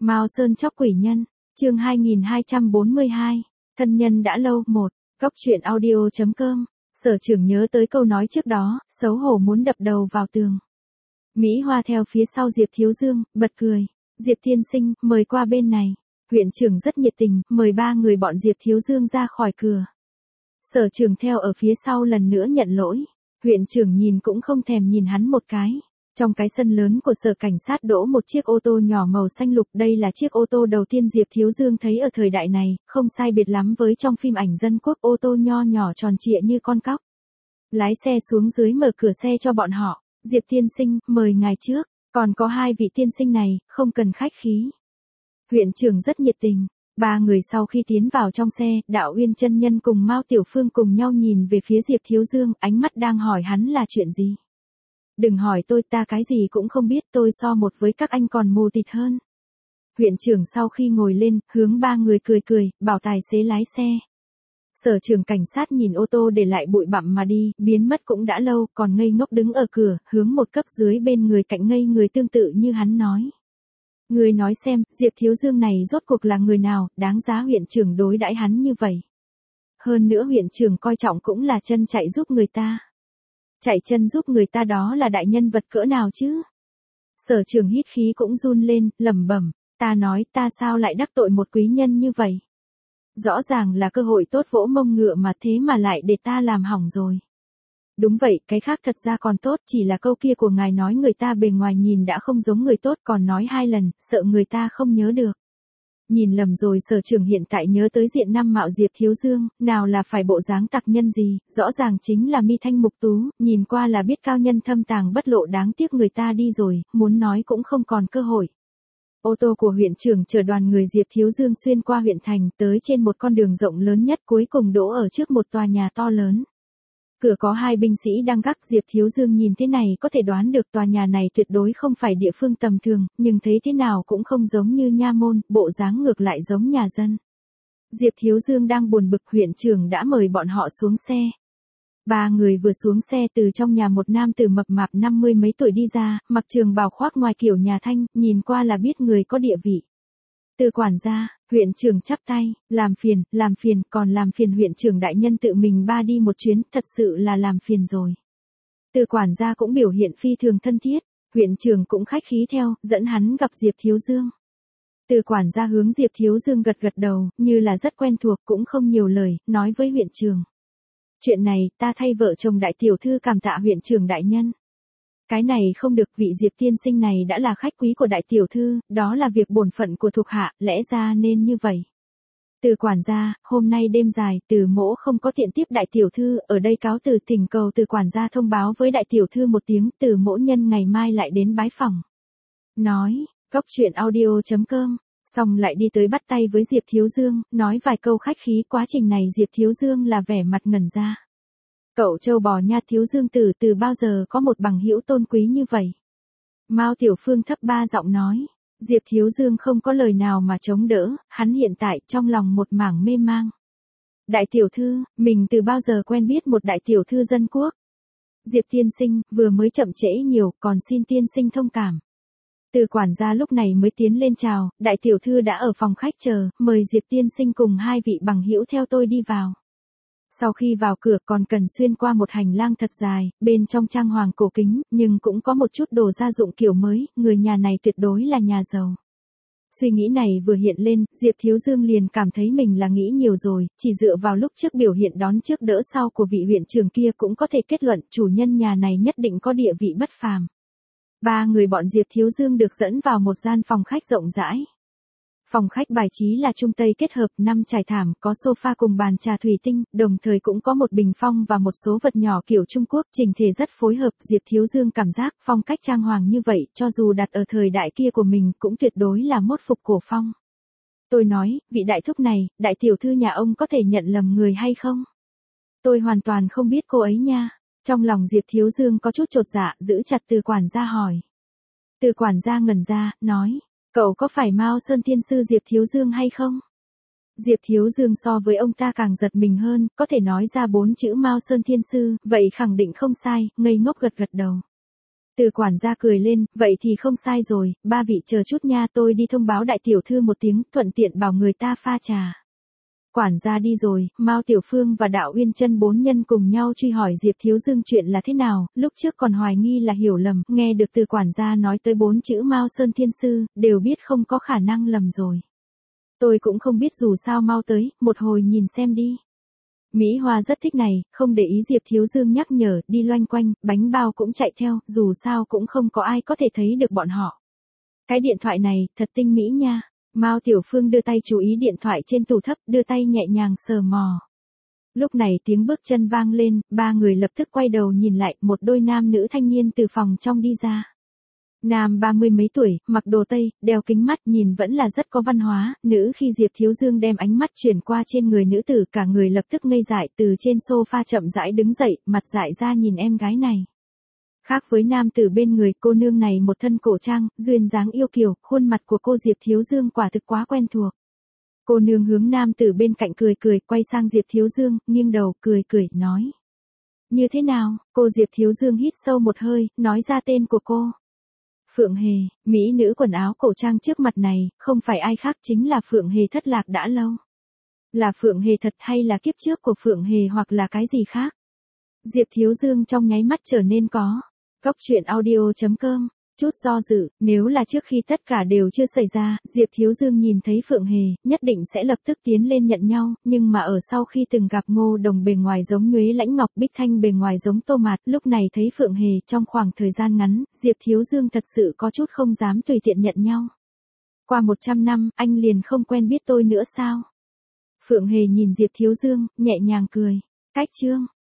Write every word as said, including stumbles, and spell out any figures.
Mao Sơn chóc quỷ nhân, chương hai nghìn hai trăm bốn mươi hai, thân nhân đã lâu. Một, Cóc truyện audio chấm com. Sở Trưởng nhớ tới câu nói trước đó, xấu hổ muốn đập đầu vào tường. Mỹ Hoa theo phía sau Diệp Thiếu Dương, bật cười. Diệp tiên sinh, mời qua bên này. Huyện trưởng rất nhiệt tình, mời ba người bọn Diệp Thiếu Dương ra khỏi cửa. Sở Trưởng theo ở phía sau lần nữa nhận lỗi. Huyện trưởng nhìn cũng không thèm nhìn hắn một cái. Trong cái sân lớn của sở cảnh sát đỗ một chiếc ô tô nhỏ màu xanh lục, đây là chiếc ô tô đầu tiên Diệp Thiếu Dương thấy ở thời đại này, không sai biệt lắm với trong phim ảnh dân quốc, ô tô nho nhỏ tròn trịa như con cóc. Lái xe xuống dưới mở cửa xe cho bọn họ. Diệp tiên sinh, mời ngài trước, còn có hai vị tiên sinh này, không cần khách khí. Huyện trưởng rất nhiệt tình. Ba người sau khi tiến vào trong xe, Đạo Uyên chân nhân cùng Mao Tiểu Phương cùng nhau nhìn về phía Diệp Thiếu Dương, ánh mắt đang hỏi hắn là chuyện gì. Đừng hỏi tôi, ta cái gì cũng không biết, tôi so một với các anh còn mù tịt hơn. Huyện trưởng sau khi ngồi lên, hướng ba người cười cười, bảo tài xế lái xe. Sở trưởng cảnh sát nhìn ô tô để lại bụi bặm mà đi, biến mất cũng đã lâu, còn ngây ngốc đứng ở cửa, hướng một cấp dưới bên người cạnh ngây người tương tự như hắn nói. Người nói xem, Diệp Thiếu Dương này rốt cuộc là người nào, đáng giá huyện trưởng đối đãi hắn như vậy. Hơn nữa huyện trưởng coi trọng cũng là chân chạy giúp người ta. Chạy chân giúp người ta đó là đại nhân vật cỡ nào chứ? Sở trưởng hít khí cũng run lên, lẩm bẩm, ta nói ta sao lại đắc tội một quý nhân như vậy? Rõ ràng là cơ hội tốt vỗ mông ngựa mà thế mà lại để ta làm hỏng rồi. Đúng vậy, cái khác thật ra còn tốt, chỉ là câu kia của ngài nói người ta bề ngoài nhìn đã không giống người tốt, còn nói hai lần, sợ người ta không nhớ được. Nhìn lầm rồi. Sở trưởng hiện tại nhớ tới diện năm mạo Diệp Thiếu Dương, nào là phải bộ dáng tặc nhân gì, rõ ràng chính là mi thanh mục tú, nhìn qua là biết cao nhân thâm tàng bất lộ, đáng tiếc người ta đi rồi, muốn nói cũng không còn cơ hội. Ô tô của huyện trưởng chở đoàn người Diệp Thiếu Dương xuyên qua huyện thành, tới trên một con đường rộng lớn nhất, cuối cùng đỗ ở trước một tòa nhà to lớn. Cửa có hai binh sĩ đang gác, Diệp Thiếu Dương nhìn thế này có thể đoán được tòa nhà này tuyệt đối không phải địa phương tầm thường, nhưng thấy thế nào cũng không giống như nha môn, bộ dáng ngược lại giống nhà dân. Diệp Thiếu Dương đang buồn bực, huyện trưởng đã mời bọn họ xuống xe. Ba người vừa xuống xe, từ trong nhà một nam tử mập mạp năm mươi mấy tuổi đi ra, mặc trường bào khoác ngoài kiểu nhà Thanh, nhìn qua là biết người có địa vị. Từ quản gia, huyện trưởng chắp tay, làm phiền, làm phiền, còn làm phiền huyện trưởng đại nhân tự mình ba đi một chuyến, thật sự là làm phiền rồi. Từ quản gia cũng biểu hiện phi thường thân thiết, huyện trưởng cũng khách khí theo, dẫn hắn gặp Diệp Thiếu Dương. Từ quản gia hướng Diệp Thiếu Dương gật gật đầu, như là rất quen thuộc, cũng không nhiều lời, nói với huyện trưởng. Chuyện này, ta thay vợ chồng đại tiểu thư cảm tạ huyện trưởng đại nhân. Cái này không được, vị Diệp tiên sinh này đã là khách quý của đại tiểu thư, đó là việc bổn phận của thuộc hạ, lẽ ra nên như vậy. Từ quản gia, hôm nay đêm dài, Từ mỗ không có tiện tiếp đại tiểu thư, ở đây cáo từ, thỉnh cầu từ quản gia thông báo với đại tiểu thư một tiếng, Từ mỗ nhân ngày mai lại đến bái phòng. Nói, Cóc truyện audio chấm com, xong lại đi tới bắt tay với Diệp Thiếu Dương, nói vài câu khách khí. Quá trình này Diệp Thiếu Dương là vẻ mặt ngẩn ra. Cậu trâu bò nha, Thiếu Dương tử từ bao giờ có một bằng hữu tôn quý như vậy? Mao Tiểu Phương thấp ba giọng nói. Diệp Thiếu Dương không có lời nào mà chống đỡ, hắn hiện tại trong lòng một mảng mê mang. Đại tiểu thư, mình từ bao giờ quen biết một đại tiểu thư dân quốc? Diệp tiên sinh, vừa mới chậm trễ nhiều, còn xin tiên sinh thông cảm. Từ quản gia lúc này mới tiến lên chào, đại tiểu thư đã ở phòng khách chờ, mời Diệp tiên sinh cùng hai vị bằng hữu theo tôi đi vào. Sau khi vào cửa còn cần xuyên qua một hành lang thật dài, bên trong trang hoàng cổ kính, nhưng cũng có một chút đồ gia dụng kiểu mới, người nhà này tuyệt đối là nhà giàu. Suy nghĩ này vừa hiện lên, Diệp Thiếu Dương liền cảm thấy mình là nghĩ nhiều rồi, chỉ dựa vào lúc trước biểu hiện đón trước đỡ sau của vị huyện trưởng kia cũng có thể kết luận chủ nhân nhà này nhất định có địa vị bất phàm. Ba người bọn Diệp Thiếu Dương được dẫn vào một gian phòng khách rộng rãi. Phòng khách bài trí là Trung Tây kết hợp, năm trải thảm, có sofa cùng bàn trà thủy tinh, đồng thời cũng có một bình phong và một số vật nhỏ kiểu Trung Quốc, chỉnh thể rất phối hợp. Diệp Thiếu Dương cảm giác phong cách trang hoàng như vậy, cho dù đặt ở thời đại kia của mình cũng tuyệt đối là mốt phục cổ phong. Tôi nói, vị đại thúc này, đại tiểu thư nhà ông có thể nhận lầm người hay không? Tôi hoàn toàn không biết cô ấy nha. Trong lòng Diệp Thiếu Dương có chút chột dạ, giữ chặt Từ quản gia hỏi. Từ quản gia ngẩn ra, nói. Cậu có phải Mao Sơn Thiên Sư Diệp Thiếu Dương hay không? Diệp Thiếu Dương so với ông ta càng giật mình hơn, có thể nói ra bốn chữ Mao Sơn Thiên Sư, vậy khẳng định không sai, ngây ngốc gật gật đầu. Từ quản gia cười lên, vậy thì không sai rồi, ba vị chờ chút nha, tôi đi thông báo đại tiểu thư một tiếng, thuận tiện bảo người ta pha trà. Quản gia đi rồi, Mao Tiểu Phương và Đạo Uyên Chân bốn nhân cùng nhau truy hỏi Diệp Thiếu Dương chuyện là thế nào, lúc trước còn hoài nghi là hiểu lầm, nghe được từ quản gia nói tới bốn chữ Mao Sơn Thiên Sư, đều biết không có khả năng lầm rồi. Tôi cũng không biết dù sao mau tới, một hồi nhìn xem đi. Mỹ Hoa rất thích này, không để ý Diệp Thiếu Dương nhắc nhở, đi loanh quanh, bánh bao cũng chạy theo, dù sao cũng không có ai có thể thấy được bọn họ. Cái điện thoại này, thật tinh mỹ nha. Mao Tiểu Phương đưa tay chú ý điện thoại trên tủ thấp, đưa tay nhẹ nhàng sờ mò. Lúc này tiếng bước chân vang lên, ba người lập tức quay đầu nhìn lại, một đôi nam nữ thanh niên từ phòng trong đi ra. Nam ba mươi mấy tuổi, mặc đồ tây, đeo kính mắt, nhìn vẫn là rất có văn hóa, nữ khi Diệp Thiếu Dương đem ánh mắt chuyển qua trên người nữ tử, cả người lập tức ngây dại, từ trên sofa chậm rãi đứng dậy, mặt dại ra nhìn em gái này. Khác với nam tử bên người, cô nương này một thân cổ trang, duyên dáng yêu kiều, khuôn mặt của cô Diệp Thiếu Dương quả thực quá quen thuộc. Cô nương hướng nam tử bên cạnh cười cười, quay sang Diệp Thiếu Dương, nghiêng đầu, cười cười, nói. Như thế nào? Cô Diệp Thiếu Dương hít sâu một hơi, nói ra tên của cô. Phượng Hề, mỹ nữ quần áo cổ trang trước mặt này, không phải ai khác chính là Phượng Hề thất lạc đã lâu. Là Phượng Hề thật hay là kiếp trước của Phượng Hề hoặc là cái gì khác? Diệp Thiếu Dương trong nháy mắt trở nên có. Góc truyện audio chấm com, chút do dự, nếu là trước khi tất cả đều chưa xảy ra, Diệp Thiếu Dương nhìn thấy Phượng Hề, nhất định sẽ lập tức tiến lên nhận nhau, nhưng mà ở sau khi từng gặp Ngô Đồng bề ngoài giống Nhuế Lãnh Ngọc, Bích Thanh bề ngoài giống Tô Mạt, lúc này thấy Phượng Hề, trong khoảng thời gian ngắn, Diệp Thiếu Dương thật sự có chút không dám tùy tiện nhận nhau. Qua một trăm năm, anh liền không quen biết tôi nữa sao? Phượng Hề nhìn Diệp Thiếu Dương, nhẹ nhàng cười. Cách chương